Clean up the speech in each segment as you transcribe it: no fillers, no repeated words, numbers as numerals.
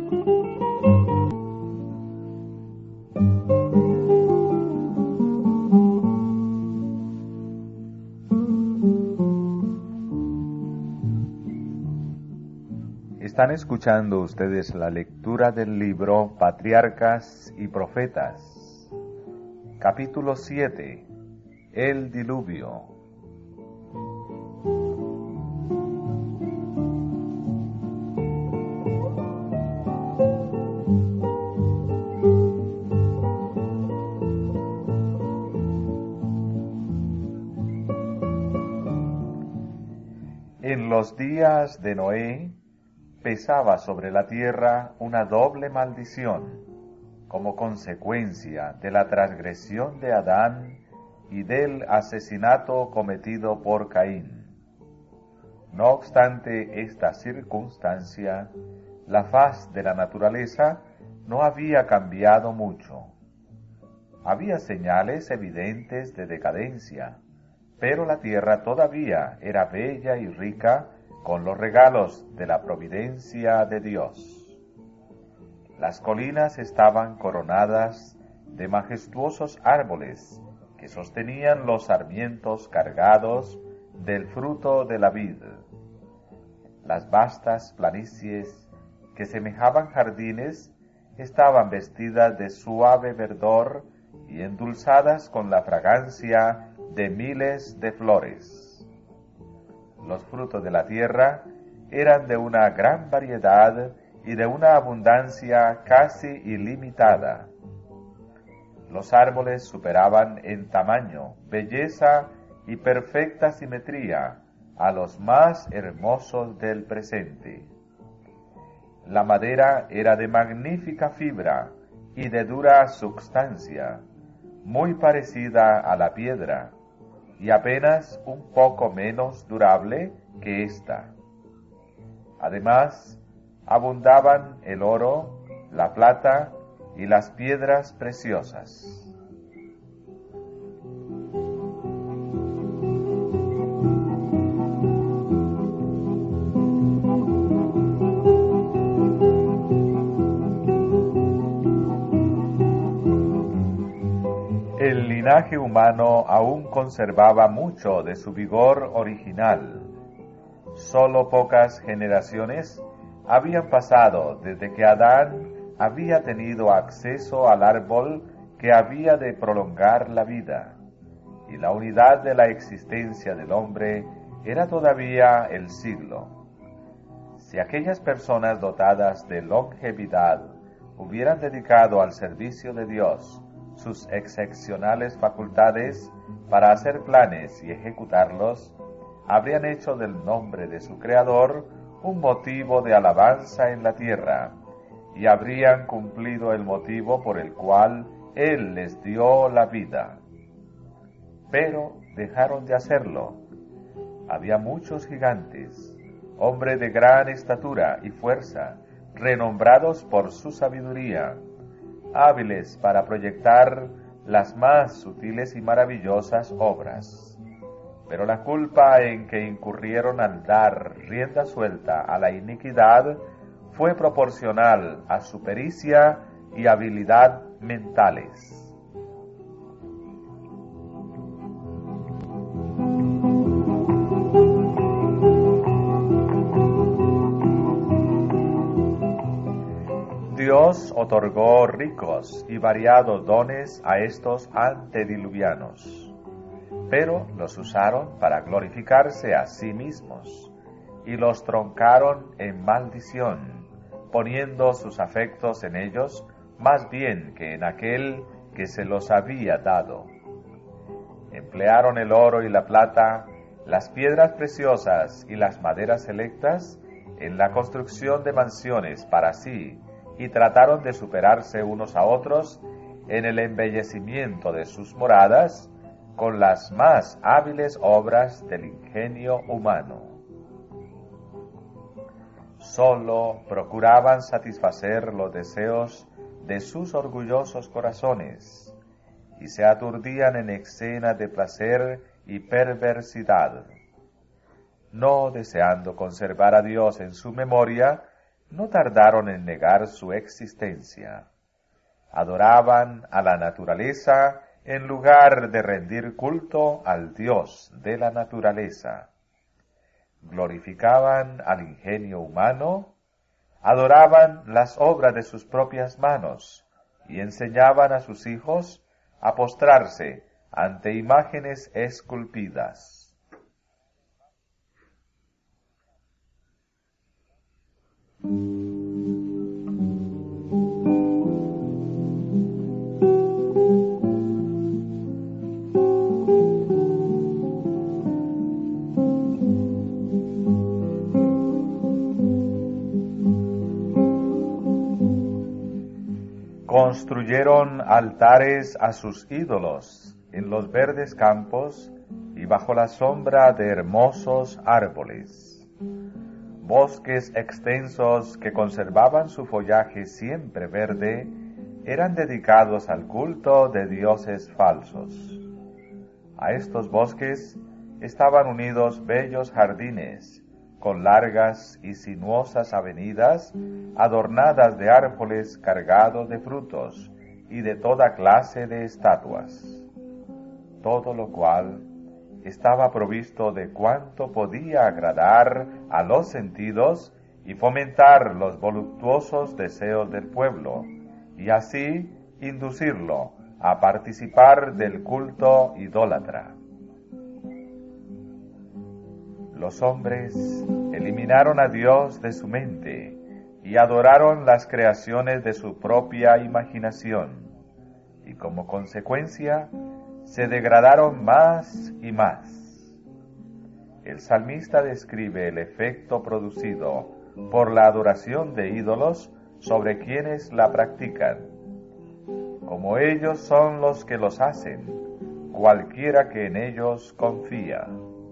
Están escuchando ustedes la lectura del libro Patriarcas y Profetas, capítulo 7, El Diluvio. En los días de Noé, pesaba sobre la tierra una doble maldición, como consecuencia de la transgresión de Adán y del asesinato cometido por Caín. No obstante esta circunstancia, la faz de la naturaleza no había cambiado mucho. Había señales evidentes de decadencia, pero la tierra todavía era bella y rica con los regalos de la providencia de Dios. Las colinas estaban coronadas de majestuosos árboles que sostenían los sarmientos cargados del fruto de la vid. Las vastas planicies que semejaban jardines estaban vestidas de suave verdor y endulzadas con la fragancia de miles de flores. Los frutos de la tierra eran de una gran variedad y de una abundancia casi ilimitada. Los árboles superaban en tamaño, belleza y perfecta simetría a los más hermosos del presente. La madera era de magnífica fibra y de dura substancia, muy parecida a la piedra, y apenas un poco menos durable que ésta. Además, abundaban el oro, la plata y las piedras preciosas. El linaje humano aún conservaba mucho de su vigor original. Solo pocas generaciones habían pasado desde que Adán había tenido acceso al árbol que había de prolongar la vida, y la unidad de la existencia del hombre era todavía el siglo. Si aquellas personas dotadas de longevidad hubieran dedicado al servicio de Dios sus excepcionales facultades para hacer planes y ejecutarlos, habrían hecho del nombre de su Creador un motivo de alabanza en la tierra, y habrían cumplido el motivo por el cual Él les dio la vida. Pero dejaron de hacerlo. Había muchos gigantes, hombres de gran estatura y fuerza, renombrados por su sabiduría, hábiles para proyectar las más sutiles y maravillosas obras. Pero la culpa en que incurrieron al dar rienda suelta a la iniquidad fue proporcional a su pericia y habilidad mentales. Dios otorgó ricos y variados dones a estos antediluvianos, pero los usaron para glorificarse a sí mismos, y los truncaron en maldición, poniendo sus afectos en ellos más bien que en aquel que se los había dado. Emplearon el oro y la plata, las piedras preciosas y las maderas selectas en la construcción de mansiones para sí, y trataron de superarse unos a otros en el embellecimiento de sus moradas con las más hábiles obras del ingenio humano. Solo procuraban satisfacer los deseos de sus orgullosos corazones y se aturdían en escenas de placer y perversidad. No deseando conservar a Dios en su memoria, no tardaron en negar su existencia. Adoraban a la naturaleza en lugar de rendir culto al Dios de la naturaleza. Glorificaban al ingenio humano, adoraban las obras de sus propias manos y enseñaban a sus hijos a postrarse ante imágenes esculpidas. Construyeron altares a sus ídolos en los verdes campos y bajo la sombra de hermosos árboles. Bosques extensos que conservaban su follaje siempre verde eran dedicados al culto de dioses falsos. A estos bosques estaban unidos bellos jardines, con largas y sinuosas avenidas adornadas de árboles cargados de frutos y de toda clase de estatuas, todo lo cual estaba provisto de cuanto podía agradar a los sentidos y fomentar los voluptuosos deseos del pueblo, y así inducirlo a participar del culto idólatra. Los hombres eliminaron a Dios de su mente y adoraron las creaciones de su propia imaginación, y como consecuencia se degradaron más y más. El salmista describe el efecto producido por la adoración de ídolos sobre quienes la practican. Como ellos son los que los hacen, cualquiera que en ellos confía.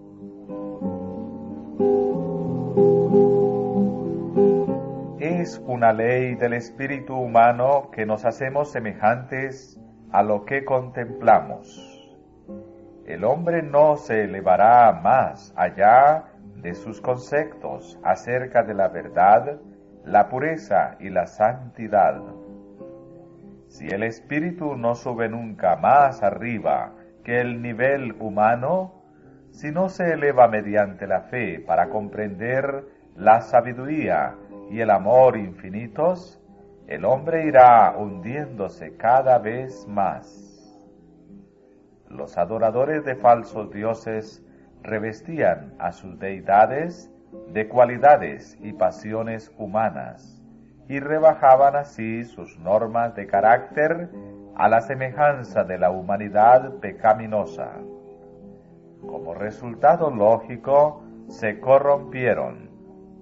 Es una ley del espíritu humano que nos hacemos semejantes a lo que contemplamos. El hombre no se elevará más allá de sus conceptos acerca de la verdad, la pureza y la santidad. Si el espíritu no sube nunca más arriba que el nivel humano, si no se eleva mediante la fe para comprender la sabiduría y el amor infinitos, el hombre irá hundiéndose cada vez más. Los adoradores de falsos dioses revestían a sus deidades de cualidades y pasiones humanas y rebajaban así sus normas de carácter a la semejanza de la humanidad pecaminosa. Como resultado lógico, se corrompieron.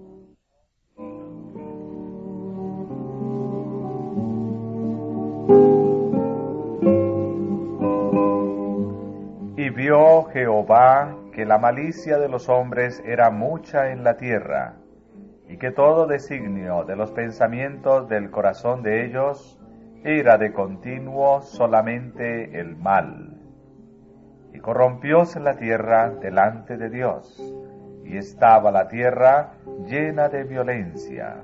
Y vio Jehová que la malicia de los hombres era mucha en la tierra, y que todo designio de los pensamientos del corazón de ellos era de continuo solamente el mal. Y corrompióse la tierra delante de Dios, y estaba la tierra llena de violencia.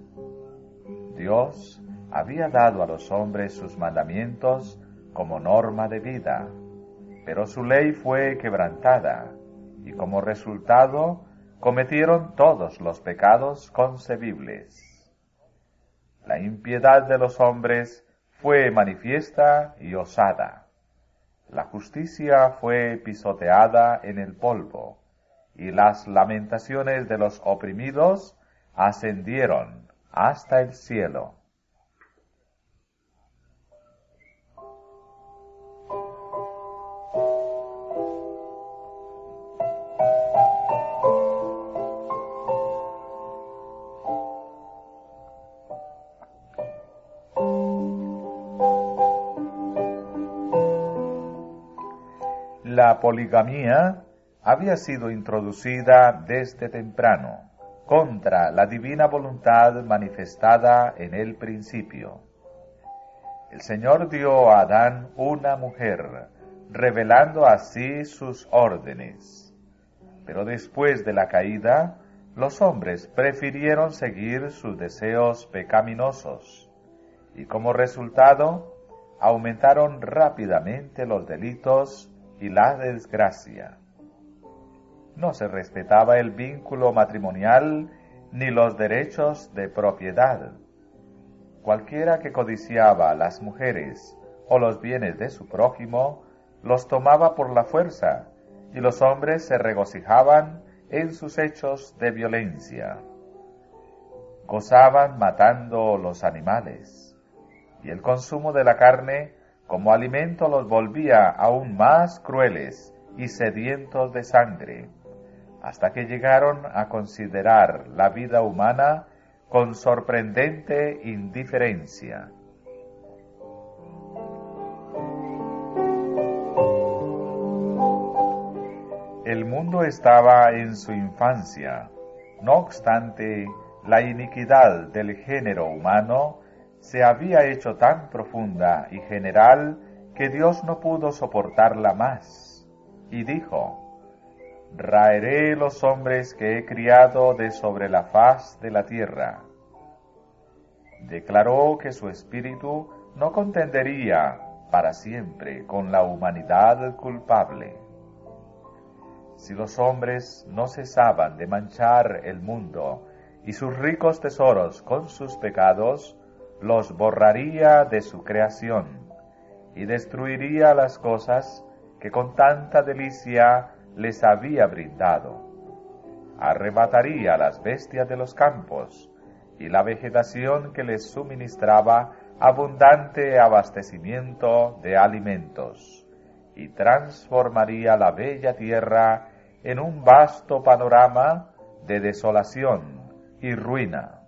Dios había dado a los hombres sus mandamientos como norma de vida, pero su ley fue quebrantada, y como resultado cometieron todos los pecados concebibles. La impiedad de los hombres fue manifiesta y osada. La justicia fue pisoteada en el polvo, y las lamentaciones de los oprimidos ascendieron hasta el cielo. La poligamía había sido introducida desde temprano, contra la divina voluntad manifestada en el principio. El Señor dio a Adán una mujer, revelando así sus órdenes. Pero después de la caída, los hombres prefirieron seguir sus deseos pecaminosos y como resultado aumentaron rápidamente los delitos y la desgracia. No se respetaba el vínculo matrimonial ni los derechos de propiedad. Cualquiera que codiciaba las mujeres o los bienes de su prójimo, los tomaba por la fuerza, y los hombres se regocijaban en sus hechos de violencia. Gozaban matando los animales, y el consumo de la carne como alimento los volvía aún más crueles y sedientos de sangre, hasta que llegaron a considerar la vida humana con sorprendente indiferencia. El mundo estaba en su infancia. No obstante, la iniquidad del género humano se había hecho tan profunda y general que Dios no pudo soportarla más, y dijo: «Raeré los hombres que he criado de sobre la faz de la tierra». Declaró que su espíritu no contendería para siempre con la humanidad culpable. Si los hombres no cesaban de manchar el mundo y sus ricos tesoros con sus pecados, los borraría de su creación y destruiría las cosas que con tanta delicia les había brindado. Arrebataría las bestias de los campos y la vegetación que les suministraba abundante abastecimiento de alimentos, y transformaría la bella tierra en un vasto panorama de desolación y ruina.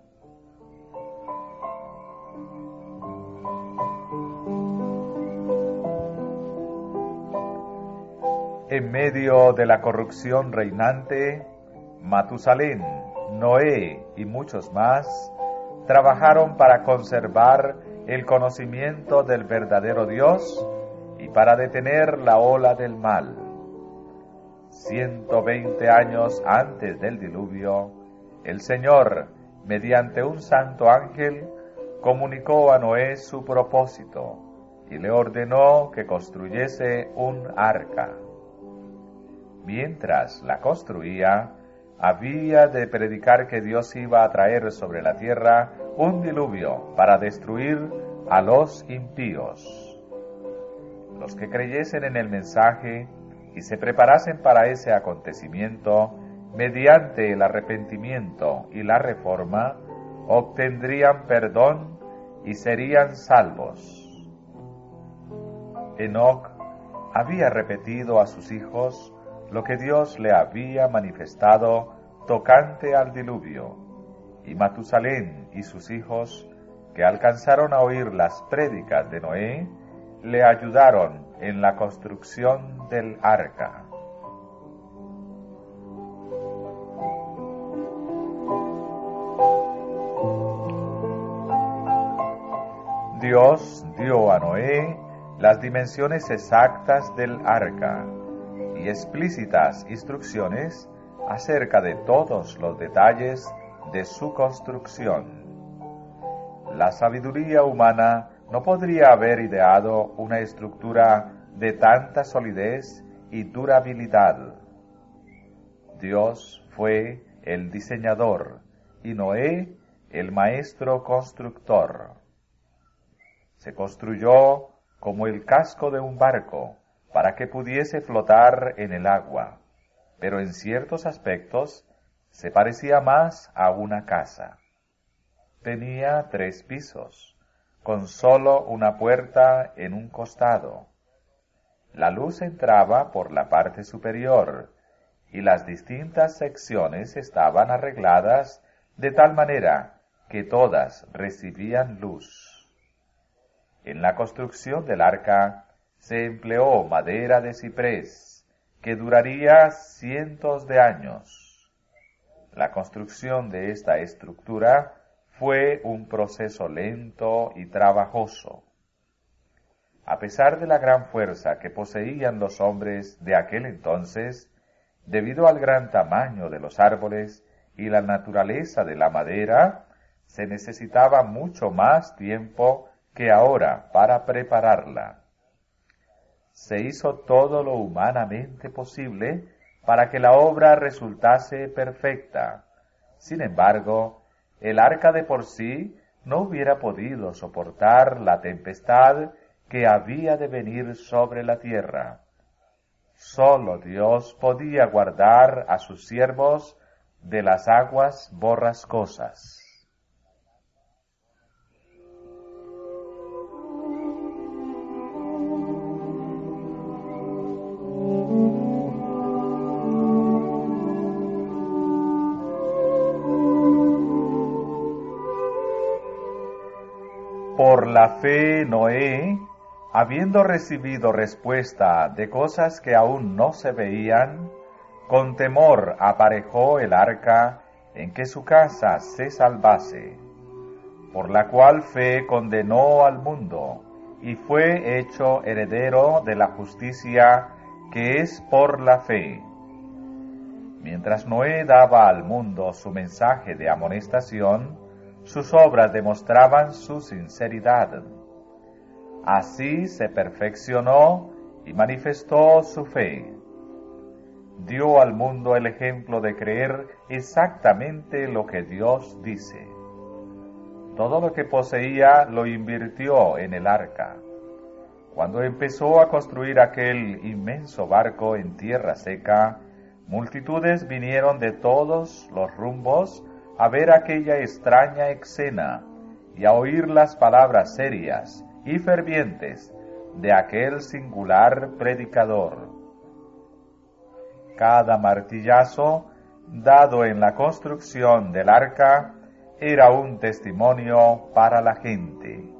En medio de la corrupción reinante, Matusalén, Noé y muchos más trabajaron para conservar el conocimiento del verdadero Dios y para detener la ola del mal. 120 años antes del diluvio, el Señor, mediante un santo ángel, comunicó a Noé su propósito y le ordenó que construyese un arca. Mientras la construía, había de predicar que Dios iba a traer sobre la tierra un diluvio para destruir a los impíos. Los que creyesen en el mensaje y se preparasen para ese acontecimiento, mediante el arrepentimiento y la reforma, obtendrían perdón y serían salvos. Enoc había repetido a sus hijos lo que Dios le había manifestado tocante al diluvio, y Matusalén y sus hijos, que alcanzaron a oír las prédicas de Noé, le ayudaron en la construcción del arca. Dios dio a Noé las dimensiones exactas del arca y explícitas instrucciones acerca de todos los detalles de su construcción. La sabiduría humana no podría haber ideado una estructura de tanta solidez y durabilidad. Dios fue el diseñador y Noé el maestro constructor. Se construyó como el casco de un barco para que pudiese flotar en el agua, pero en ciertos aspectos se parecía más a una casa. Tenía 3 pisos, con solo una puerta en un costado. La luz entraba por la parte superior, y las distintas secciones estaban arregladas de tal manera que todas recibían luz. En la construcción del arca se empleó madera de ciprés, que duraría cientos de años. La construcción de esta estructura fue un proceso lento y trabajoso. A pesar de la gran fuerza que poseían los hombres de aquel entonces, debido al gran tamaño de los árboles y la naturaleza de la madera, se necesitaba mucho más tiempo que ahora para prepararla. Se hizo todo lo humanamente posible para que la obra resultase perfecta. Sin embargo, el arca de por sí no hubiera podido soportar la tempestad que había de venir sobre la tierra. Solo Dios podía guardar a sus siervos de las aguas borrascosas. Por la fe, Noé, habiendo recibido respuesta de cosas que aún no se veían, con temor aparejó el arca en que su casa se salvase, por la cual fe condenó al mundo, y fue hecho heredero de la justicia que es por la fe. Mientras Noé daba al mundo su mensaje de amonestación, sus obras demostraban su sinceridad. Así se perfeccionó y manifestó su fe. Dio al mundo el ejemplo de creer exactamente lo que Dios dice. Todo lo que poseía lo invirtió en el arca. Cuando empezó a construir aquel inmenso barco en tierra seca, multitudes vinieron de todos los rumbos a ver aquella extraña escena y a oír las palabras serias y fervientes de aquel singular predicador. Cada martillazo dado en la construcción del arca era un testimonio para la gente.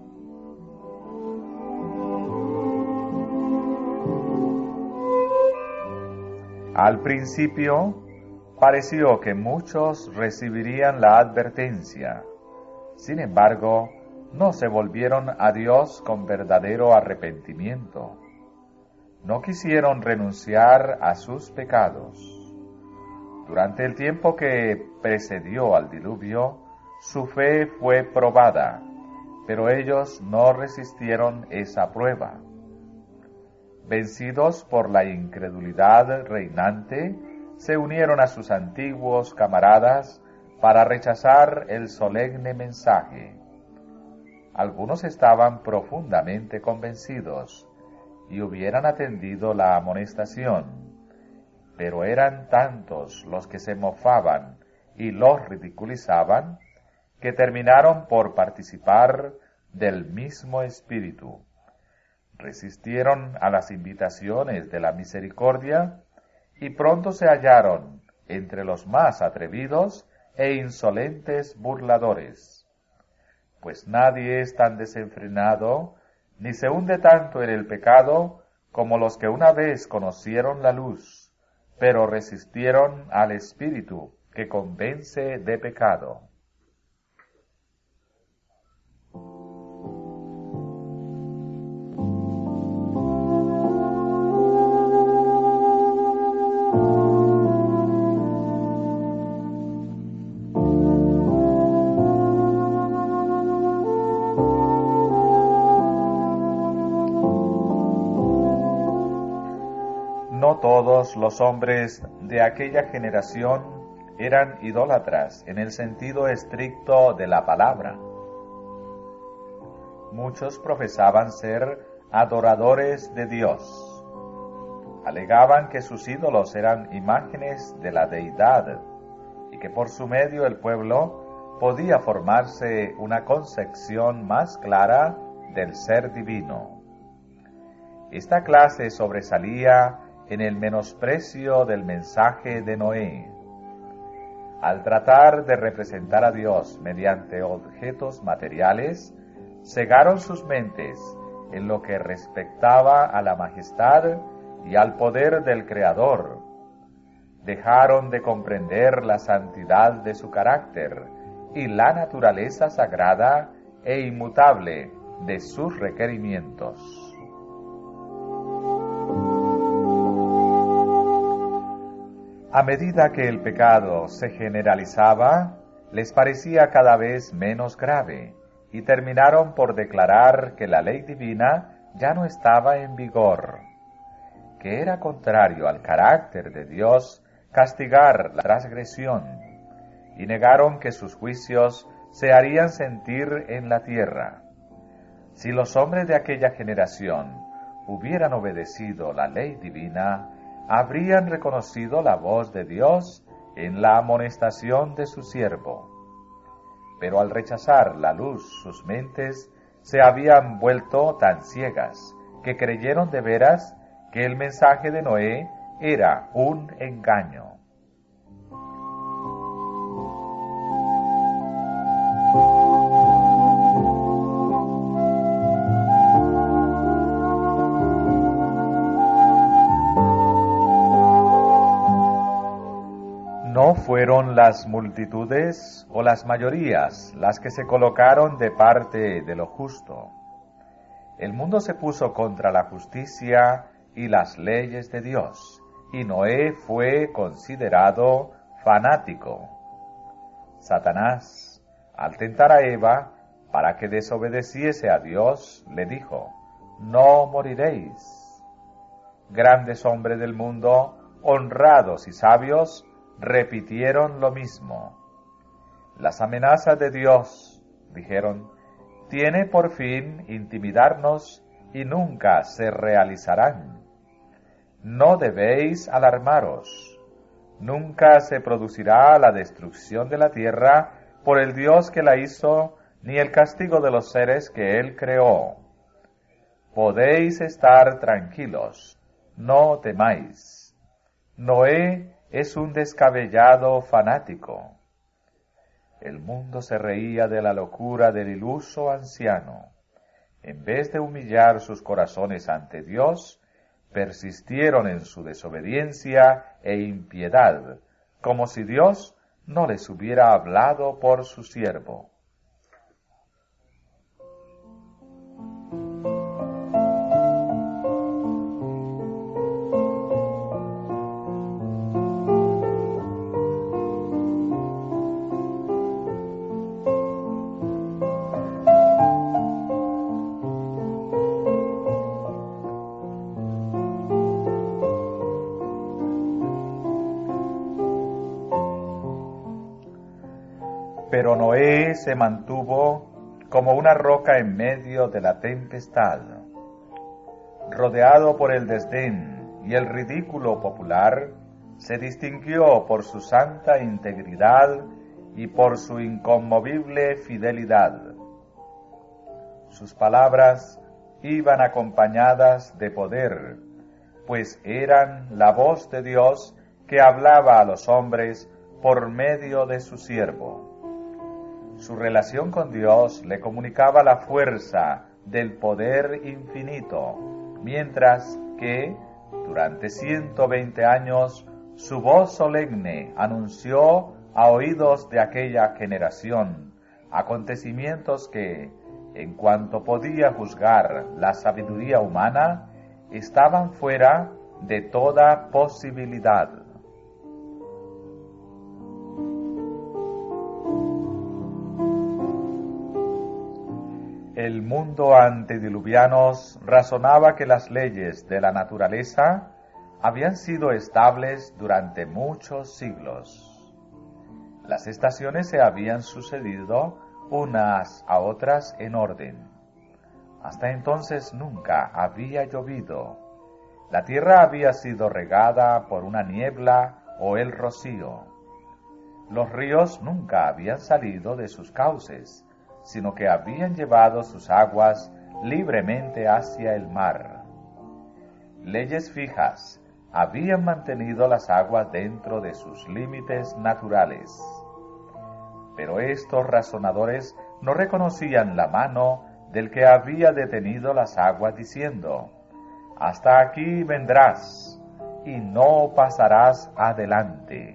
Al principio, pareció que muchos recibirían la advertencia. Sin embargo, no se volvieron a Dios con verdadero arrepentimiento. No quisieron renunciar a sus pecados. Durante el tiempo que precedió al diluvio, su fe fue probada, pero ellos no resistieron esa prueba. Vencidos por la incredulidad reinante, se unieron a sus antiguos camaradas para rechazar el solemne mensaje. Algunos estaban profundamente convencidos y hubieran atendido la amonestación, pero eran tantos los que se mofaban y los ridiculizaban que terminaron por participar del mismo espíritu. Resistieron a las invitaciones de la misericordia y pronto se hallaron entre los más atrevidos e insolentes burladores. Pues nadie es tan desenfrenado ni se hunde tanto en el pecado como los que una vez conocieron la luz, pero resistieron al Espíritu que convence de pecado. No todos los hombres de aquella generación eran idólatras en el sentido estricto de la palabra. Muchos profesaban ser adoradores de Dios. Alegaban que sus ídolos eran imágenes de la deidad y que por su medio el pueblo podía formarse una concepción más clara del ser divino. Esta clase sobresalía en el menosprecio del mensaje de Noé. Al tratar de representar a Dios mediante objetos materiales, cegaron sus mentes en lo que respectaba a la majestad y al poder del Creador. Dejaron de comprender la santidad de su carácter y la naturaleza sagrada e inmutable de sus requerimientos. A medida que el pecado se generalizaba, les parecía cada vez menos grave, y terminaron por declarar que la ley divina ya no estaba en vigor, que era contrario al carácter de Dios castigar la transgresión, y negaron que sus juicios se harían sentir en la tierra. Si los hombres de aquella generación hubieran obedecido la ley divina, habrían reconocido la voz de Dios en la amonestación de su siervo. Pero al rechazar la luz, sus mentes se habían vuelto tan ciegas que creyeron de veras que el mensaje de Noé era un engaño. No fueron las multitudes o las mayorías las que se colocaron de parte de lo justo. El mundo se puso contra la justicia y las leyes de Dios, y Noé fue considerado fanático. Satanás, al tentar a Eva para que desobedeciese a Dios, le dijo: no moriréis. Grandes hombres del mundo, honrados y sabios, repitieron lo mismo. Las amenazas de Dios, dijeron, tiene por fin intimidarnos y nunca se realizarán. No debéis alarmaros. Nunca se producirá la destrucción de la tierra por el Dios que la hizo, ni el castigo de los seres que Él creó. Podéis estar tranquilos, no temáis. Noé es un descabellado fanático. El mundo se reía de la locura del iluso anciano. En vez de humillar sus corazones ante Dios, persistieron en su desobediencia e impiedad, como si Dios no les hubiera hablado por su siervo. Pero Noé se mantuvo como una roca en medio de la tempestad. Rodeado por el desdén y el ridículo popular, se distinguió por su santa integridad y por su inconmovible fidelidad. Sus palabras iban acompañadas de poder, pues eran la voz de Dios que hablaba a los hombres por medio de su siervo. Su relación con Dios le comunicaba la fuerza del poder infinito, mientras que, durante 120 años, su voz solemne anunció a oídos de aquella generación acontecimientos que, en cuanto podía juzgar la sabiduría humana, estaban fuera de toda posibilidad. El mundo antediluvianos razonaba que las leyes de la naturaleza habían sido estables durante muchos siglos. Las estaciones se habían sucedido unas a otras en orden. Hasta entonces nunca había llovido. La tierra había sido regada por una niebla o el rocío. Los ríos nunca habían salido de sus cauces, sino que habían llevado sus aguas libremente hacia el mar. Leyes fijas habían mantenido las aguas dentro de sus límites naturales. Pero estos razonadores no reconocían la mano del que había detenido las aguas, diciendo: hasta aquí vendrás y no pasarás adelante.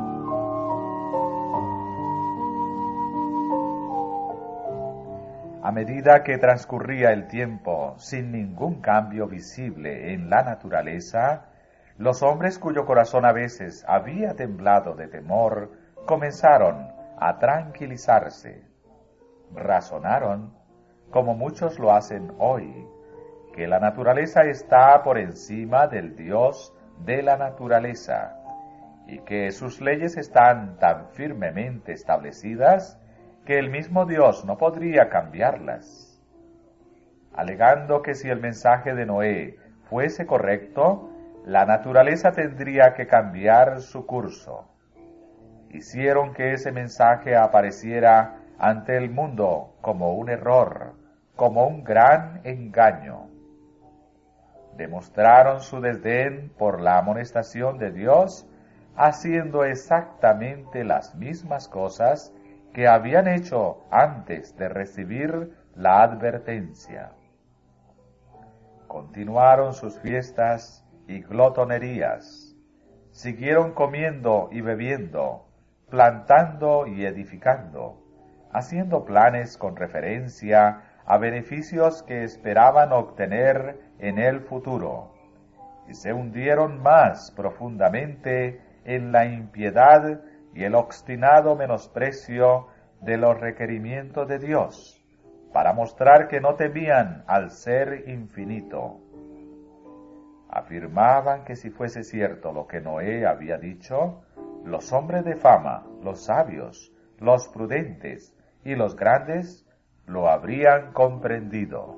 A A medida que transcurría el tiempo sin ningún cambio visible en la naturaleza, los hombres cuyo corazón a veces había temblado de temor comenzaron a tranquilizarse. Razonaron, como muchos lo hacen hoy, que la naturaleza está por encima del Dios de la naturaleza y que sus leyes están tan firmemente establecidas que el mismo Dios no podría cambiarlas. Alegando que si el mensaje de Noé fuese correcto, la naturaleza tendría que cambiar su curso. Hicieron que ese mensaje apareciera ante el mundo como un error, como un gran engaño. Demostraron su desdén por la amonestación de Dios, haciendo exactamente las mismas cosas que habían hecho antes de recibir la advertencia. Continuaron sus fiestas y glotonerías, siguieron comiendo y bebiendo, plantando y edificando, haciendo planes con referencia a beneficios que esperaban obtener en el futuro, y se hundieron más profundamente en la impiedad y el obstinado menosprecio de los requerimientos de Dios, para mostrar que no temían al Ser infinito. Afirmaban que si fuese cierto lo que Noé había dicho, los hombres de fama, los sabios, los prudentes y los grandes lo habrían comprendido.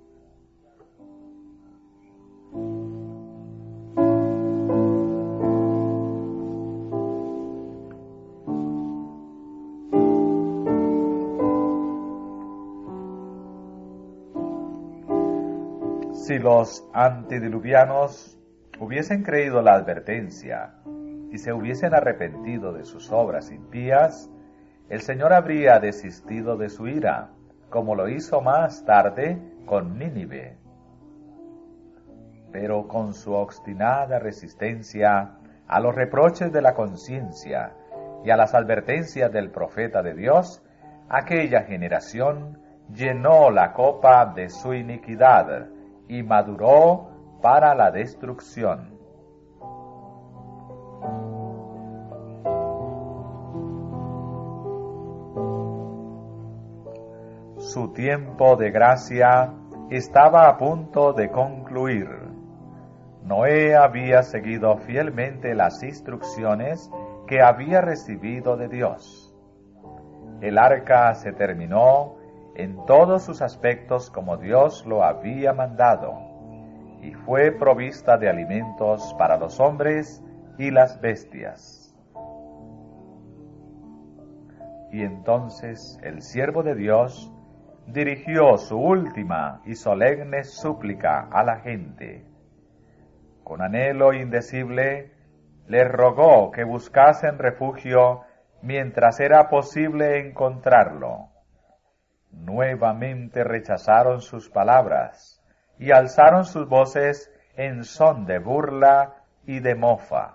Si los antediluvianos hubiesen creído la advertencia y se hubiesen arrepentido de sus obras impías, el Señor habría desistido de su ira, como lo hizo más tarde con Nínive. Pero con su obstinada resistencia a los reproches de la conciencia y a las advertencias del profeta de Dios, aquella generación llenó la copa de su iniquidad y maduró para la destrucción. Su tiempo de gracia estaba a punto de concluir. Noé había seguido fielmente las instrucciones que había recibido de Dios. El arca se terminó en todos sus aspectos como Dios lo había mandado, y fue provista de alimentos para los hombres y las bestias. Y entonces el siervo de Dios dirigió su última y solemne súplica a la gente. Con anhelo indecible, les rogó que buscasen refugio mientras era posible encontrarlo. Nuevamente rechazaron sus palabras y alzaron sus voces en son de burla y de mofa.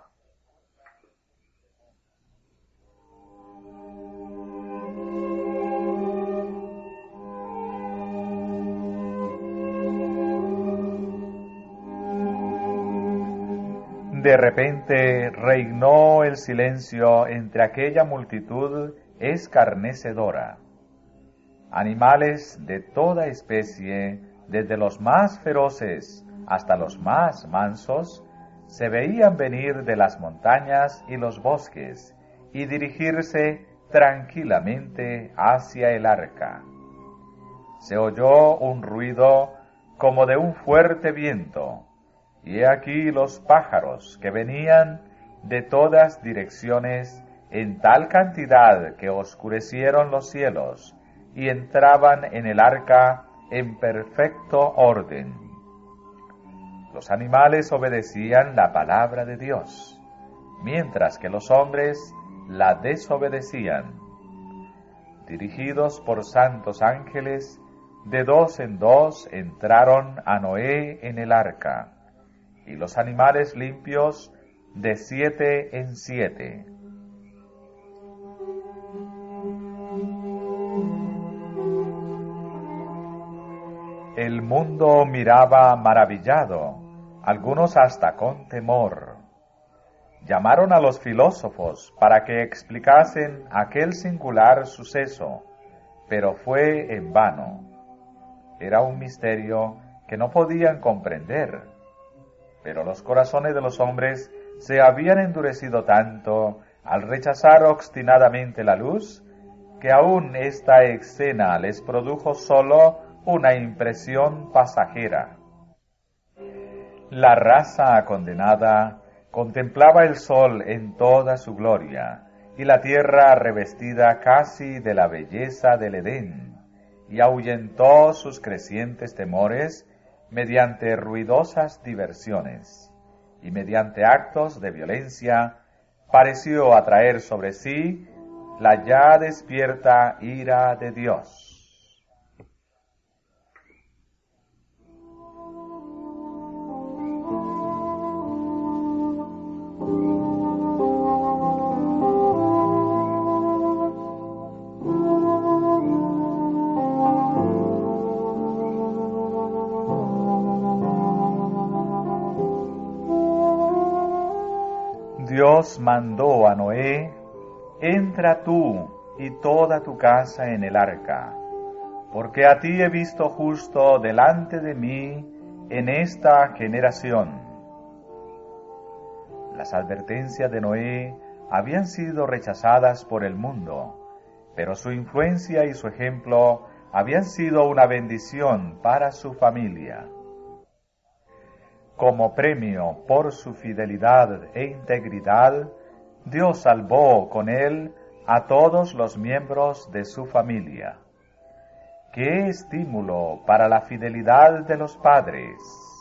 De repente reinó el silencio entre aquella multitud escarnecedora. Animales de toda especie, desde los más feroces hasta los más mansos, se veían venir de las montañas y los bosques y dirigirse tranquilamente hacia el arca. Se oyó un ruido como de un fuerte viento, y he aquí los pájaros que venían de todas direcciones en tal cantidad que oscurecieron los cielos y entraban en el arca en perfecto orden. Los animales obedecían la palabra de Dios, mientras que los hombres la desobedecían. Dirigidos por santos ángeles, de dos en dos entraron a Noé en el arca, y los animales limpios de 7 en 7. El mundo miraba maravillado, algunos hasta con temor. Llamaron a los filósofos para que explicasen aquel singular suceso, pero fue en vano. Era un misterio que no podían comprender, pero los corazones de los hombres se habían endurecido tanto al rechazar obstinadamente la luz, que aún esta escena les produjo sólo una impresión pasajera. La raza condenada contemplaba el sol en toda su gloria, y la tierra revestida casi de la belleza del Edén, y ahuyentó sus crecientes temores mediante ruidosas diversiones, y mediante actos de violencia pareció atraer sobre sí la ya despierta ira de Dios. Dios mandó a Noé: entra tú y toda tu casa en el arca, porque a ti he visto justo delante de mí en esta generación. Las advertencias de Noé habían sido rechazadas por el mundo, pero su influencia y su ejemplo habían sido una bendición para su familia. Como premio por su fidelidad e integridad, Dios salvó con él a todos los miembros de su familia. ¡Qué estímulo para la fidelidad de los padres!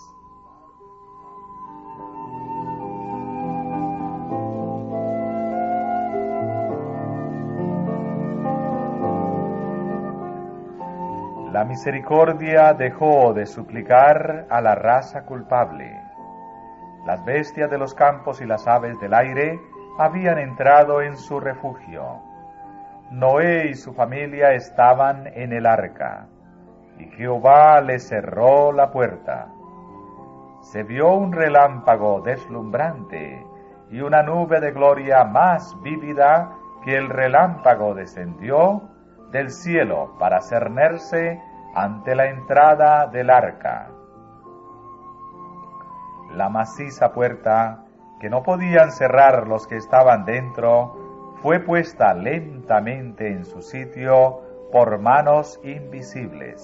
La misericordia dejó de suplicar a la raza culpable. Las bestias de los campos y las aves del aire habían entrado en su refugio. Noé y su familia estaban en el arca, y Jehová le cerró la puerta. Se vio un relámpago deslumbrante, y una nube de gloria más vívida que el relámpago descendió del cielo para cernerse ante la entrada del arca. La maciza puerta, que no podían cerrar los que estaban dentro, fue puesta lentamente en su sitio por manos invisibles.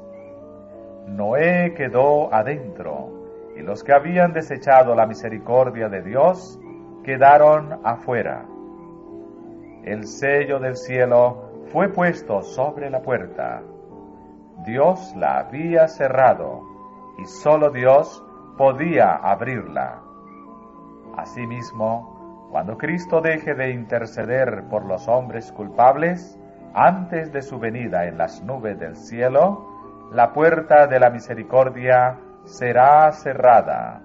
Noé quedó adentro, y los que habían desechado la misericordia de Dios quedaron afuera. El sello del cielo fue puesto sobre la puerta. Dios la había cerrado, y sólo Dios podía abrirla. Asimismo, cuando Cristo deje de interceder por los hombres culpables, antes de su venida en las nubes del cielo, la puerta de la misericordia será cerrada.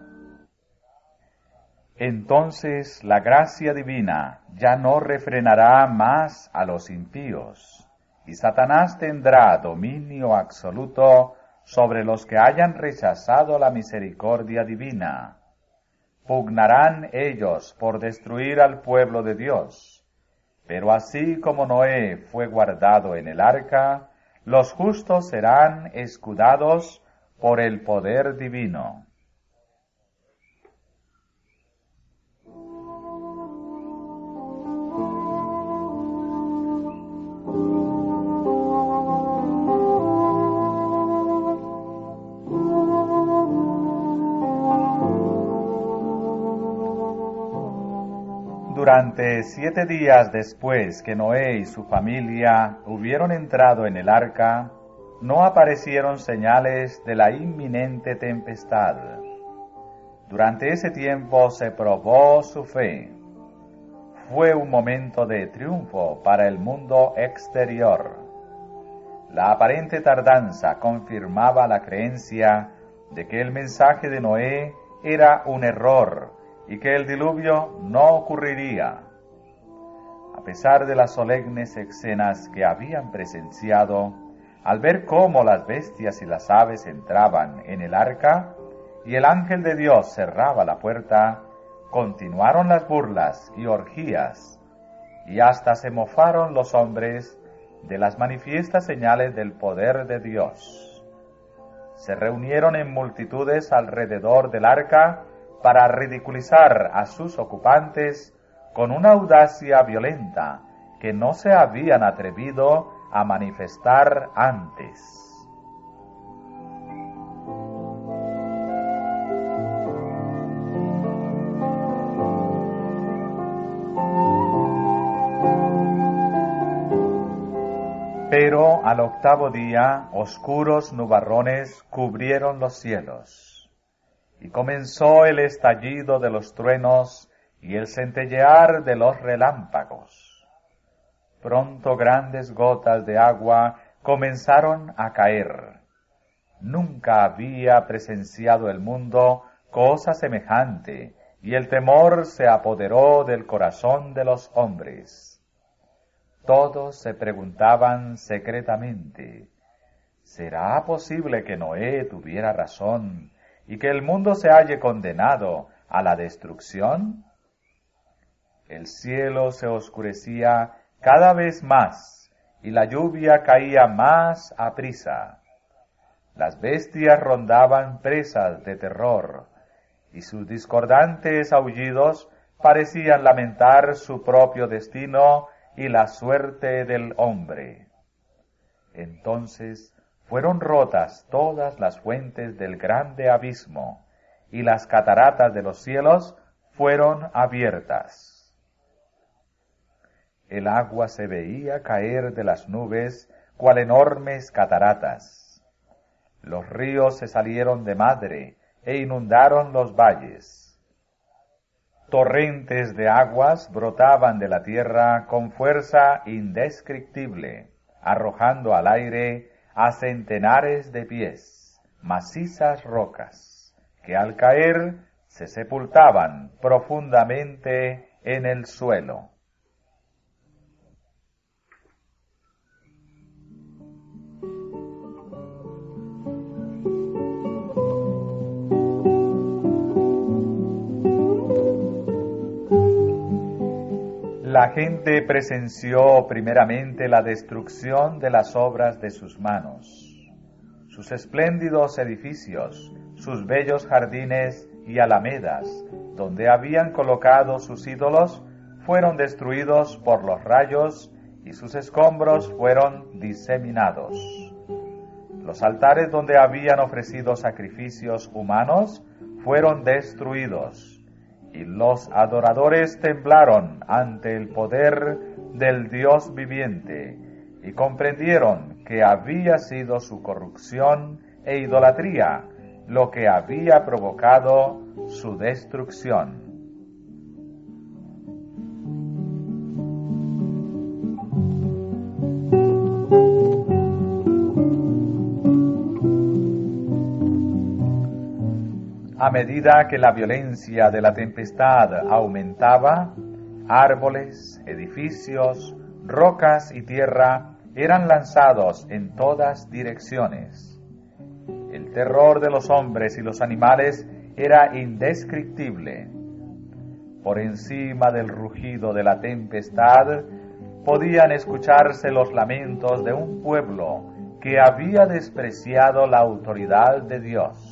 Entonces la gracia divina ya no refrenará más a los impíos, y Satanás tendrá dominio absoluto sobre los que hayan rechazado la misericordia divina. Pugnarán ellos por destruir al pueblo de Dios, pero así como Noé fue guardado en el arca, los justos serán escudados por el poder divino. Durante 7 días después que Noé y su familia hubieron entrado en el arca, no aparecieron señales de la inminente tempestad. Durante ese tiempo se probó su fe. Fue un momento de triunfo para el mundo exterior. La aparente tardanza confirmaba la creencia de que el mensaje de Noé era un error y que el diluvio no ocurriría. A pesar de las solemnes escenas que habían presenciado, Al ver cómo las bestias y las aves entraban en el arca, y el ángel de Dios cerraba la puerta, continuaron las burlas y orgías, y hasta se mofaron los hombres de las manifiestas señales del poder de Dios. Se reunieron en multitudes alrededor del arca para ridiculizar a sus ocupantes con una audacia violenta que no se habían atrevido a manifestar antes. Pero al octavo día, oscuros nubarrones cubrieron los cielos, y comenzó el estallido de los truenos y el centellear de los relámpagos. Pronto grandes gotas de agua comenzaron a caer. Nunca había presenciado el mundo cosa semejante, y el temor se apoderó del corazón de los hombres. Todos se preguntaban secretamente, ¿será posible que Noé tuviera razón y que el mundo se halle condenado a la destrucción? El cielo se oscurecía cada vez más y la lluvia caía más aprisa. Las bestias rondaban presas de terror y sus discordantes aullidos parecían lamentar su propio destino y la suerte del hombre. Entonces fueron rotas todas las fuentes del grande abismo, y las cataratas de los cielos fueron abiertas. El agua se veía caer de las nubes cual enormes cataratas. Los ríos se salieron de madre e inundaron los valles. Torrentes de aguas brotaban de la tierra con fuerza indescriptible, arrojando al aire a centenares de pies, macizas rocas, que al caer se sepultaban profundamente en el suelo. La gente presenció primeramente la destrucción de las obras de sus manos. Sus espléndidos edificios, sus bellos jardines y alamedas, donde habían colocado sus ídolos, fueron destruidos por los rayos y sus escombros fueron diseminados. Los altares donde habían ofrecido sacrificios humanos fueron destruidos. Y los adoradores temblaron ante el poder del Dios viviente y comprendieron que había sido su corrupción e idolatría lo que había provocado su destrucción. A medida que la violencia de la tempestad aumentaba, árboles, edificios, rocas y tierra eran lanzados en todas direcciones. El terror de los hombres y los animales era indescriptible. Por encima del rugido de la tempestad podían escucharse los lamentos de un pueblo que había despreciado la autoridad de Dios.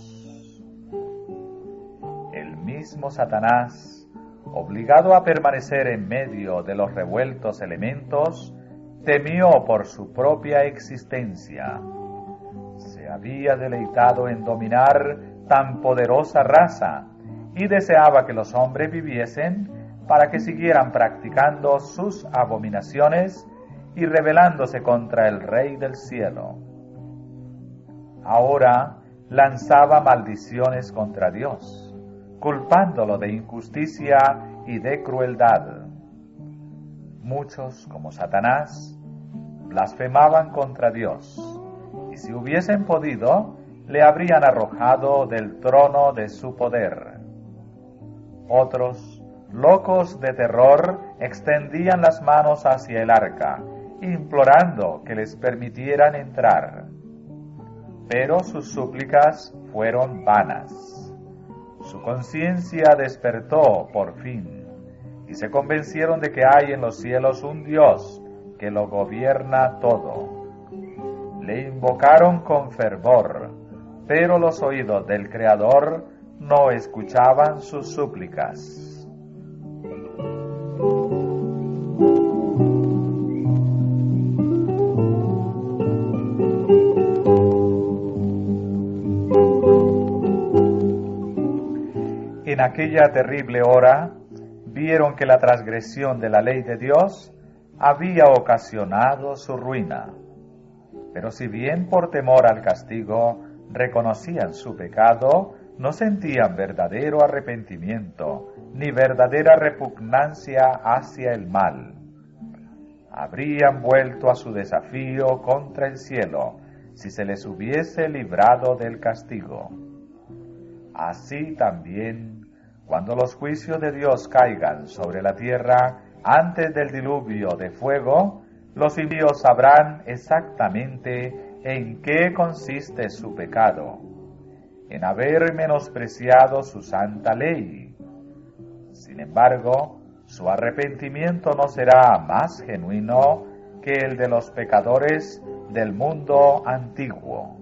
Mismo Satanás, obligado a permanecer en medio de los revueltos elementos, temió por su propia existencia. Se había deleitado en dominar tan poderosa raza y deseaba que los hombres viviesen para que siguieran practicando sus abominaciones y rebelándose contra el Rey del cielo. Ahora lanzaba maldiciones contra Dios, culpándolo de injusticia y de crueldad. Muchos, como Satanás, blasfemaban contra Dios, y si hubiesen podido, le habrían arrojado del trono de su poder. Otros, locos de terror, extendían las manos hacia el arca, implorando que les permitieran entrar. Pero sus súplicas fueron vanas. Su conciencia despertó por fin, y se convencieron de que hay en los cielos un Dios que lo gobierna todo. Le invocaron con fervor, pero los oídos del Creador no escuchaban sus súplicas. En aquella terrible hora, vieron que la transgresión de la ley de Dios había ocasionado su ruina. Pero si bien por temor al castigo reconocían su pecado, no sentían verdadero arrepentimiento ni verdadera repugnancia hacia el mal. Habrían vuelto a su desafío contra el cielo si se les hubiese librado del castigo. Así también, cuando los juicios de Dios caigan sobre la tierra antes del diluvio de fuego, los impíos sabrán exactamente en qué consiste su pecado, en haber menospreciado su santa ley. Sin embargo, su arrepentimiento no será más genuino que el de los pecadores del mundo antiguo.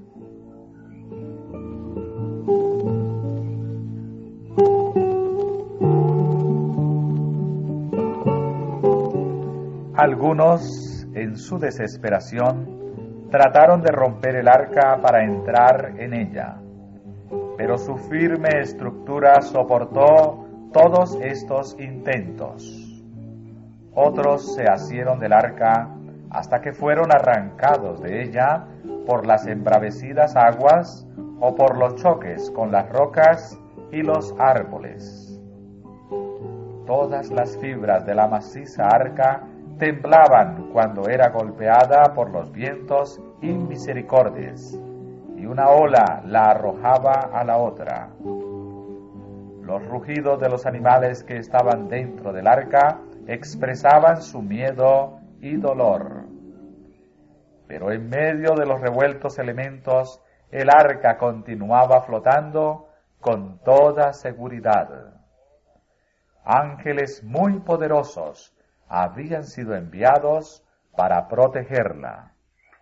Algunos, en su desesperación, trataron de romper el arca para entrar en ella, pero su firme estructura soportó todos estos intentos. Otros se asieron del arca hasta que fueron arrancados de ella por las embravecidas aguas o por los choques con las rocas y los árboles. Todas las fibras de la maciza arca temblaban cuando era golpeada por los vientos inmisericordes, y una ola la arrojaba a la otra. Los rugidos de los animales que estaban dentro del arca expresaban su miedo y dolor. Pero en medio de los revueltos elementos, el arca continuaba flotando con toda seguridad. Ángeles muy poderosos habían sido enviados para protegerla.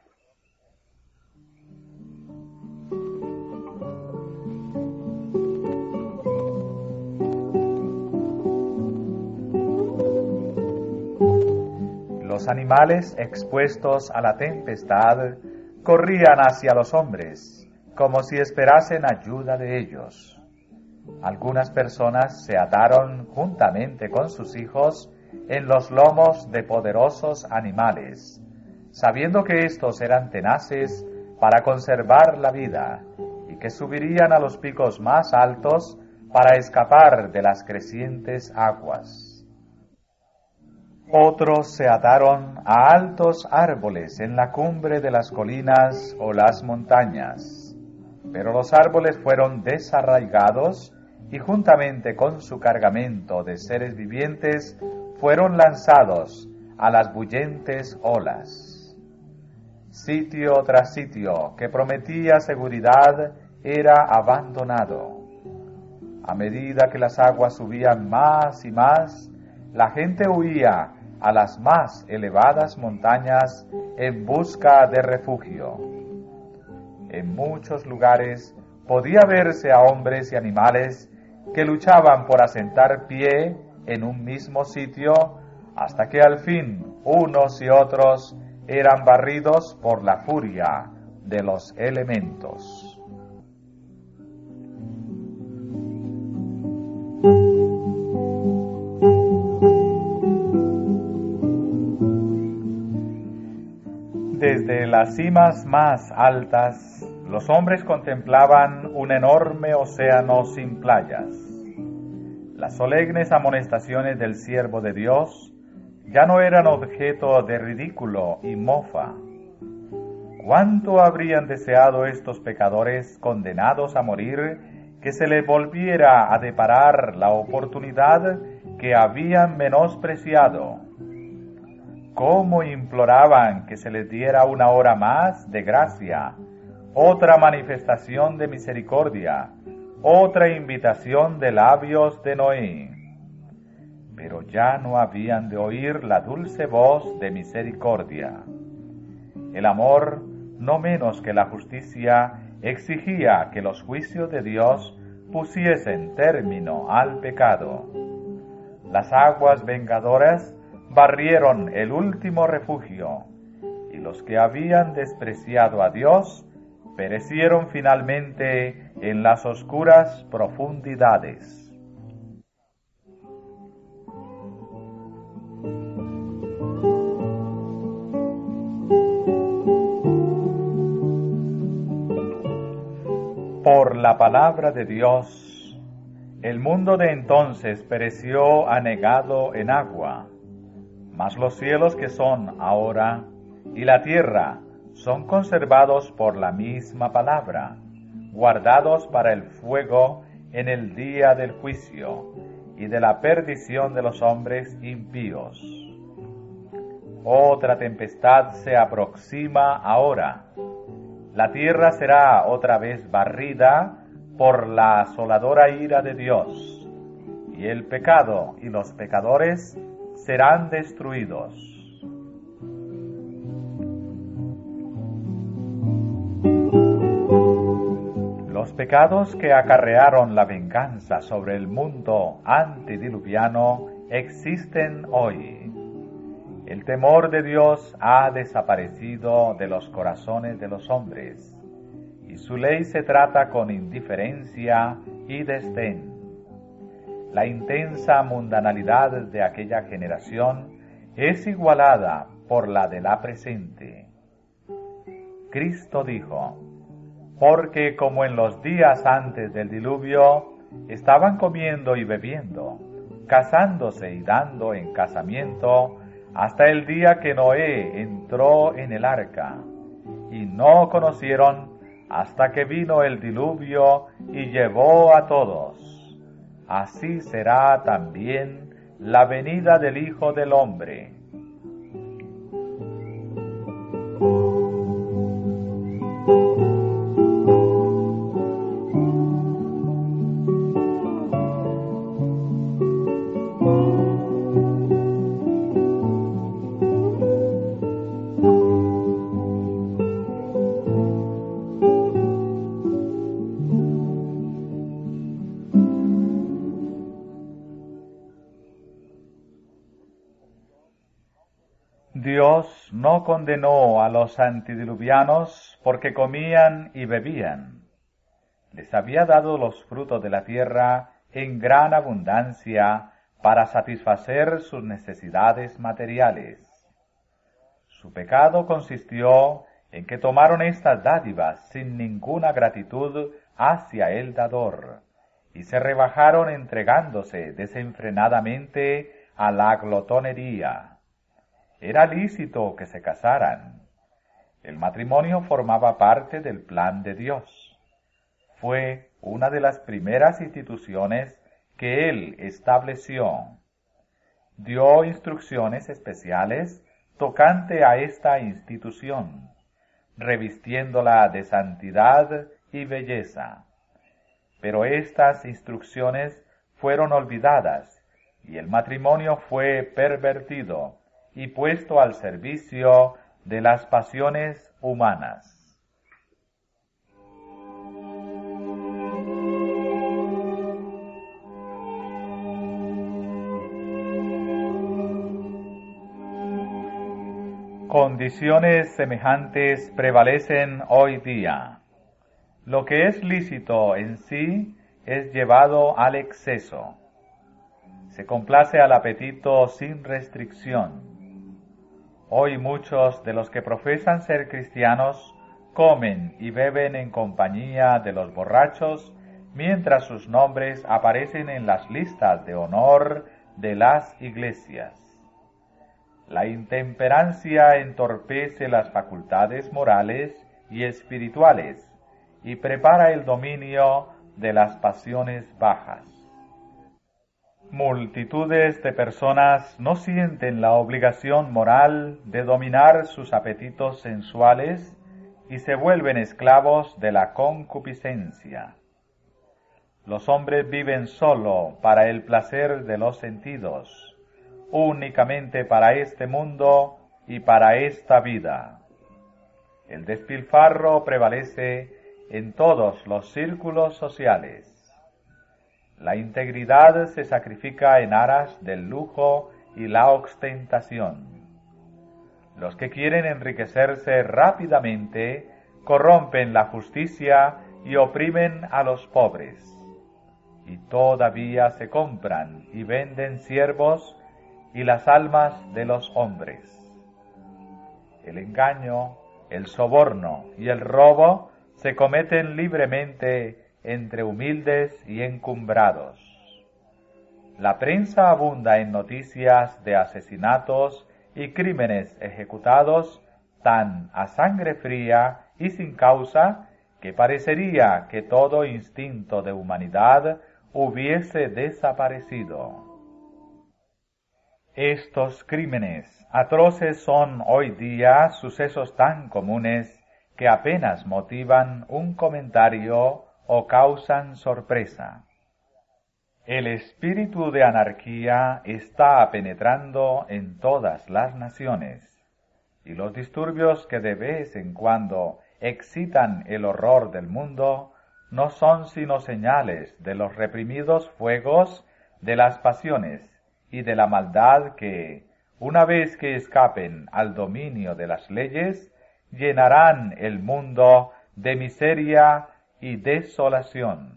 Los animales expuestos a la tempestad corrían hacia los hombres, como si esperasen ayuda de ellos. Algunas personas se ataron juntamente con sus hijos en los lomos de poderosos animales, sabiendo que estos eran tenaces para conservar la vida y que subirían a los picos más altos para escapar de las crecientes aguas. Otros se ataron a altos árboles en la cumbre de las colinas o las montañas, pero los árboles fueron desarraigados y juntamente con su cargamento de seres vivientes fueron lanzados a las bullentes olas. Sitio tras sitio que prometía seguridad era abandonado. A medida que las aguas subían más y más, la gente huía a las más elevadas montañas en busca de refugio. En muchos lugares podía verse a hombres y animales que luchaban por asentar pie en un mismo sitio, hasta que al fin unos y otros eran barridos por la furia de los elementos. Desde las cimas más altas, los hombres contemplaban un enorme océano sin playas. Las solemnes amonestaciones del siervo de Dios ya no eran objeto de ridículo y mofa. ¿Cuánto habrían deseado estos pecadores condenados a morir que se les volviera a deparar la oportunidad que habían menospreciado? cómo imploraban que se les diera una hora más de gracia, otra manifestación de misericordia, otra invitación de labios de Noé. Pero ya no habían de oír la dulce voz de misericordia. El amor, no menos que la justicia, exigía que los juicios de Dios pusiesen término al pecado. Las aguas vengadoras barrieron el último refugio, y los que habían despreciado a Dios perecieron finalmente en las oscuras profundidades. Por la palabra de Dios, el mundo de entonces pereció anegado en agua, mas los cielos que son ahora y la tierra son conservados por la misma palabra, guardados para el fuego en el día del juicio y de la perdición de los hombres impíos. Otra tempestad se aproxima ahora. La tierra será otra vez barrida por la asoladora ira de Dios, y el pecado y los pecadores serán destruidos. Los pecados que acarrearon la venganza sobre el mundo antediluviano existen hoy. El temor de Dios ha desaparecido de los corazones de los hombres, y su ley se trata con indiferencia y desdén. La intensa mundanalidad de aquella generación es igualada por la de la presente. Cristo dijo: porque como en los días antes del diluvio estaban comiendo y bebiendo, casándose y dando en casamiento, hasta el día que Noé entró en el arca, y no conocieron hasta que vino el diluvio y llevó a todos. Así será también la venida del Hijo del Hombre. Dios no condenó a los antediluvianos porque comían y bebían. Les había dado los frutos de la tierra en gran abundancia para satisfacer sus necesidades materiales. Su pecado consistió en que tomaron estas dádivas sin ninguna gratitud hacia el dador, y se rebajaron entregándose desenfrenadamente a la glotonería. Era lícito que se casaran. El matrimonio formaba parte del plan de Dios. Fue una de las primeras instituciones que Él estableció. Dio instrucciones especiales tocante a esta institución, revistiéndola de santidad y belleza. Pero estas instrucciones fueron olvidadas y el matrimonio fue pervertido y puesto al servicio de las pasiones humanas. Condiciones semejantes prevalecen hoy día. Lo que es lícito en sí es llevado al exceso. Se complace al apetito sin restricción. Hoy muchos de los que profesan ser cristianos comen y beben en compañía de los borrachos, mientras sus nombres aparecen en las listas de honor de las iglesias. La intemperancia entorpece las facultades morales y espirituales y prepara el dominio de las pasiones bajas. Multitudes de personas no sienten la obligación moral de dominar sus apetitos sensuales y se vuelven esclavos de la concupiscencia. Los hombres viven solo para el placer de los sentidos, únicamente para este mundo y para esta vida. El despilfarro prevalece en todos los círculos sociales. La integridad se sacrifica en aras del lujo y la ostentación. Los que quieren enriquecerse rápidamente corrompen la justicia y oprimen a los pobres. Y todavía se compran y venden siervos y las almas de los hombres. El engaño, el soborno y el robo se cometen libremente entre humildes y encumbrados. La prensa abunda en noticias de asesinatos y crímenes ejecutados tan a sangre fría y sin causa que parecería que todo instinto de humanidad hubiese desaparecido. Estos crímenes atroces son hoy día sucesos tan comunes que apenas motivan un comentario o causan sorpresa. El espíritu de anarquía está penetrando en todas las naciones, y los disturbios que de vez en cuando excitan el horror del mundo no son sino señales de los reprimidos fuegos de las pasiones y de la maldad que, una vez que escapen al dominio de las leyes, llenarán el mundo de miseria y desolación.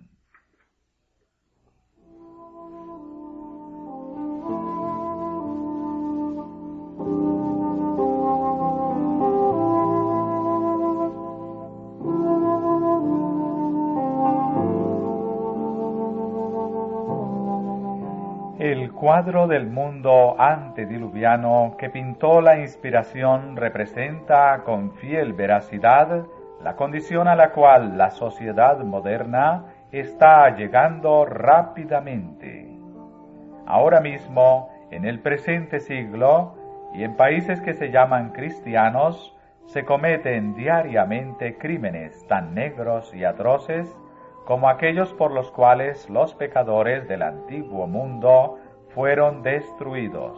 El cuadro del mundo antediluviano que pintó la inspiración representa con fiel veracidad la condición a la cual la sociedad moderna está llegando rápidamente. Ahora mismo, en el presente siglo, y en países que se llaman cristianos, se cometen diariamente crímenes tan negros y atroces como aquellos por los cuales los pecadores del antiguo mundo fueron destruidos.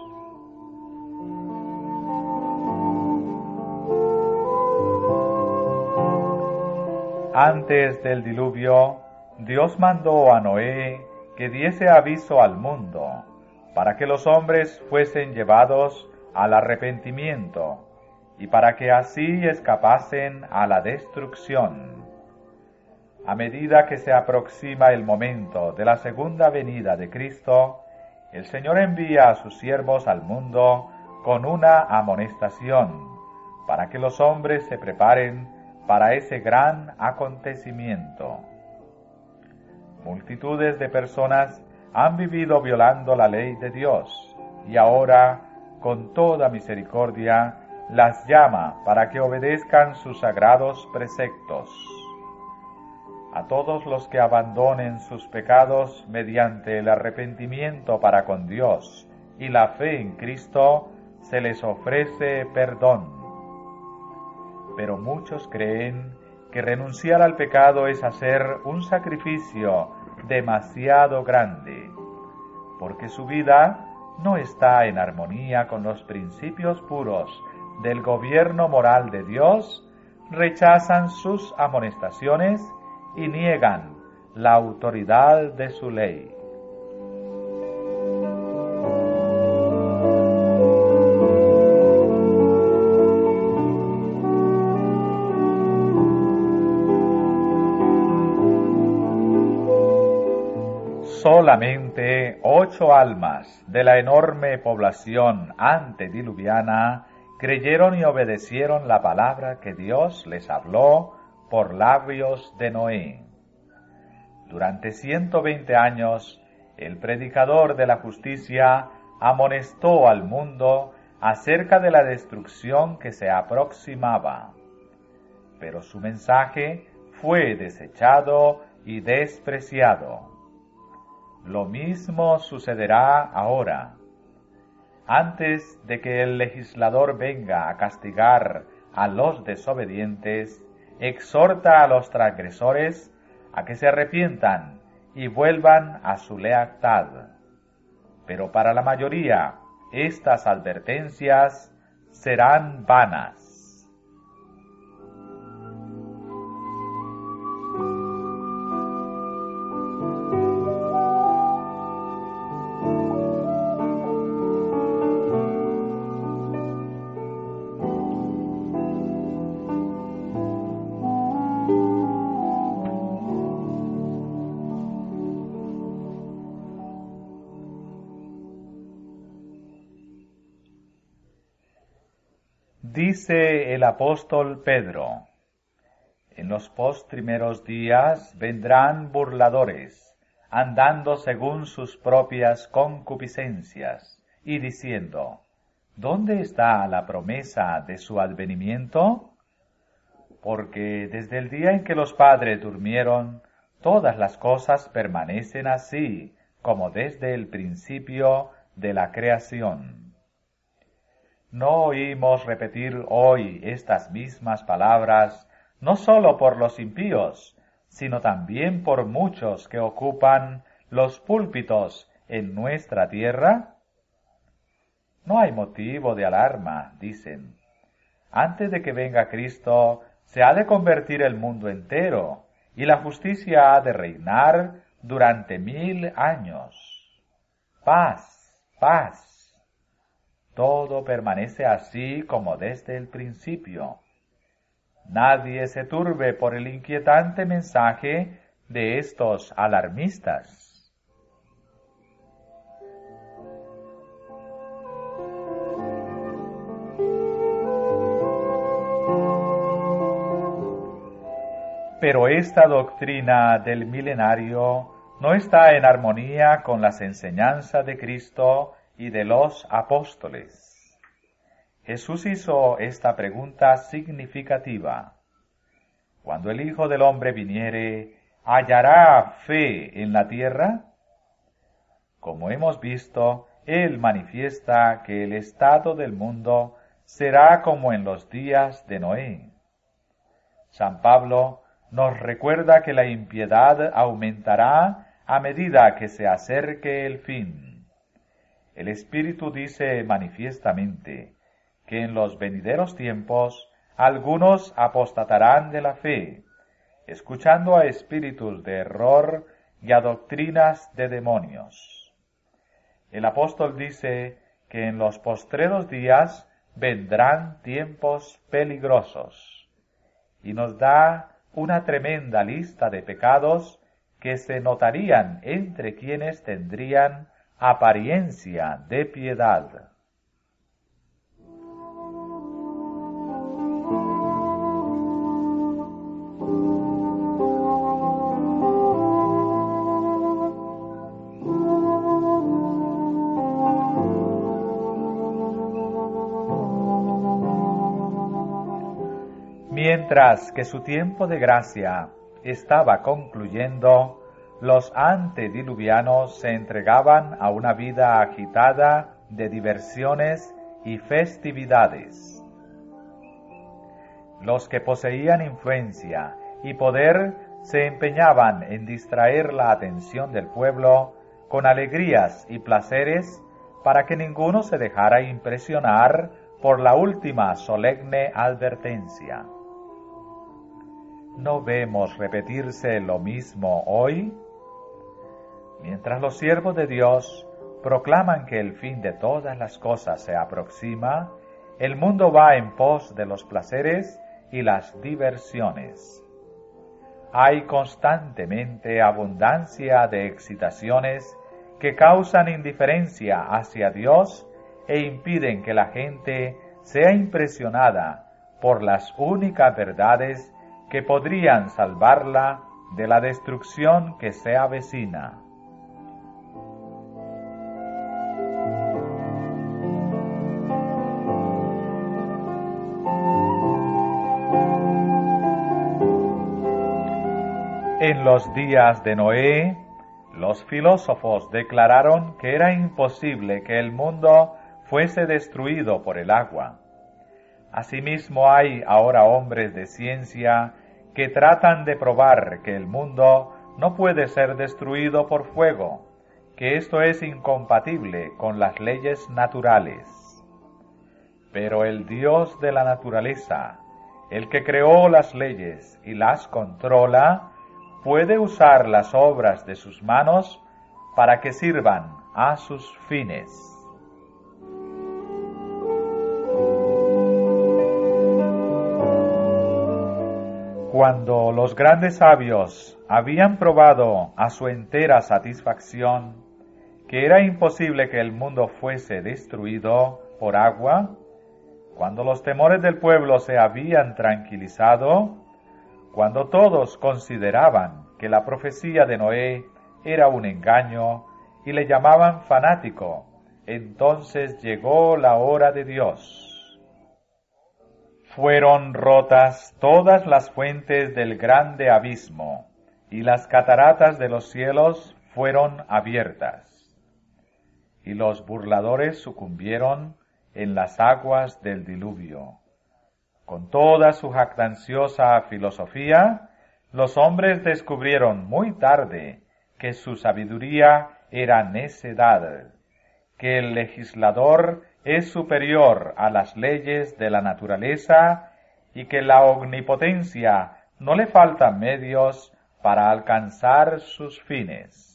Antes del diluvio, Dios mandó a Noé que diese aviso al mundo, para que los hombres fuesen llevados al arrepentimiento, y para que así escapasen a la destrucción. A medida que se aproxima el momento de la segunda venida de Cristo, el Señor envía a sus siervos al mundo con una amonestación, para que los hombres se preparen para ese gran acontecimiento. Multitudes de personas han vivido violando la ley de Dios, y ahora, con toda misericordia, las llama para que obedezcan sus sagrados preceptos. A todos los que abandonen sus pecados mediante el arrepentimiento para con Dios y la fe en Cristo, se les ofrece perdón. Pero muchos creen que renunciar al pecado es hacer un sacrificio demasiado grande, porque su vida no está en armonía con los principios puros del gobierno moral de Dios, rechazan sus amonestaciones y niegan la autoridad de su ley. Solamente 8 almas de la enorme población antediluviana creyeron y obedecieron la palabra que Dios les habló por labios de Noé. Durante 120 años, el predicador de la justicia amonestó al mundo acerca de la destrucción que se aproximaba. Pero su mensaje fue desechado y despreciado. lo mismo sucederá ahora. Antes de que el legislador venga a castigar a los desobedientes, exhorta a los transgresores a que se arrepientan y vuelvan a su lealtad. Pero para la mayoría, estas advertencias serán vanas. Dice el apóstol Pedro: en los postrimeros días vendrán burladores, andando según sus propias concupiscencias, y diciendo: ¿dónde está la promesa de su advenimiento? Porque desde el día en que los padres durmieron, todas las cosas permanecen así, como desde el principio de la creación. ¿No oímos repetir hoy estas mismas palabras, no sólo por los impíos, sino también por muchos que ocupan los púlpitos en nuestra tierra? No hay motivo de alarma, dicen. Antes de que venga Cristo, se ha de convertir el mundo entero, y la justicia ha de reinar durante 1000 años. Paz, paz. Todo permanece así como desde el principio. Nadie se turbe por el inquietante mensaje de estos alarmistas. Pero esta doctrina del milenario no está en armonía con las enseñanzas de Cristo y de los apóstoles. Jesús hizo esta pregunta significativa: cuando el Hijo del Hombre viniere, ¿hallará fe en la tierra? Como hemos visto, Él manifiesta que el estado del mundo será como en los días de Noé. San Pablo nos recuerda que la impiedad aumentará a medida que se acerque el fin. El Espíritu dice manifiestamente que en los venideros tiempos algunos apostatarán de la fe, escuchando a espíritus de error y a doctrinas de demonios. El apóstol dice que en los postreros días vendrán tiempos peligrosos, y nos da una tremenda lista de pecados que se notarían entre quienes tendrían apariencia de piedad. Mientras que su tiempo de gracia estaba concluyendo, los antediluvianos se entregaban a una vida agitada de diversiones y festividades. Los que poseían influencia y poder se empeñaban en distraer la atención del pueblo con alegrías y placeres para que ninguno se dejara impresionar por la última solemne advertencia. ¿No vemos repetirse lo mismo hoy? Mientras los siervos de Dios proclaman que el fin de todas las cosas se aproxima, el mundo va en pos de los placeres y las diversiones. Hay constantemente abundancia de excitaciones que causan indiferencia hacia Dios e impiden que la gente sea impresionada por las únicas verdades que podrían salvarla de la destrucción que se avecina. En los días de Noé, Los filósofos declararon que era imposible que el mundo fuese destruido por el agua. Asimismo hay ahora hombres de ciencia que tratan de probar que el mundo no puede ser destruido por fuego, que esto es incompatible con las leyes naturales. Pero el Dios de la naturaleza, el que creó las leyes y las controla, puede usar las obras de sus manos para que sirvan a sus fines. Cuando los grandes sabios habían probado a su entera satisfacción que era imposible que el mundo fuese destruido por agua, cuando los temores del pueblo se habían tranquilizado, cuando todos consideraban que la profecía de Noé era un engaño y le llamaban fanático, entonces llegó la hora de Dios. Fueron rotas todas las fuentes del grande abismo, y las cataratas de los cielos fueron abiertas. Y los burladores sucumbieron en las aguas del diluvio. Con toda su jactanciosa filosofía, los hombres descubrieron muy tarde que su sabiduría era necedad, que el legislador es superior a las leyes de la naturaleza y que la omnipotencia no le faltan medios para alcanzar sus fines.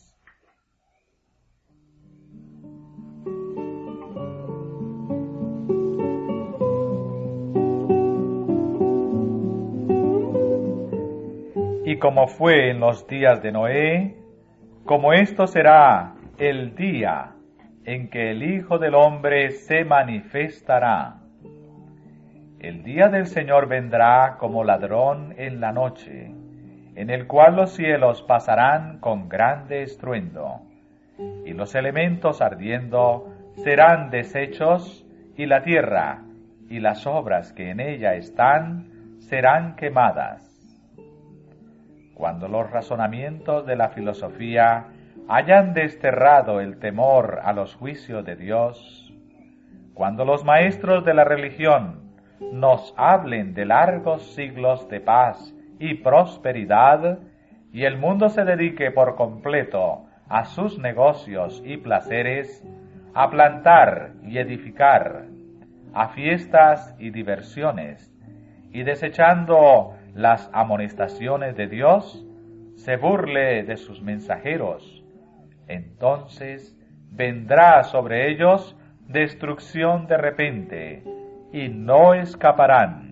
Y como fue en los días de Noé, como esto será el día en que el Hijo del Hombre se manifestará. El día del Señor vendrá como ladrón en la noche, en el cual los cielos pasarán con grande estruendo, y los elementos ardiendo serán deshechos, y la tierra y las obras que en ella están serán quemadas. Cuando los razonamientos de la filosofía hayan desterrado el temor a los juicios de Dios, cuando los maestros de la religión nos hablen de largos siglos de paz y prosperidad, y el mundo se dedique por completo a sus negocios y placeres, a plantar y edificar, a fiestas y diversiones, y desechando las amonestaciones de Dios, se burle de sus mensajeros, entonces vendrá sobre ellos destrucción de repente, y no escaparán.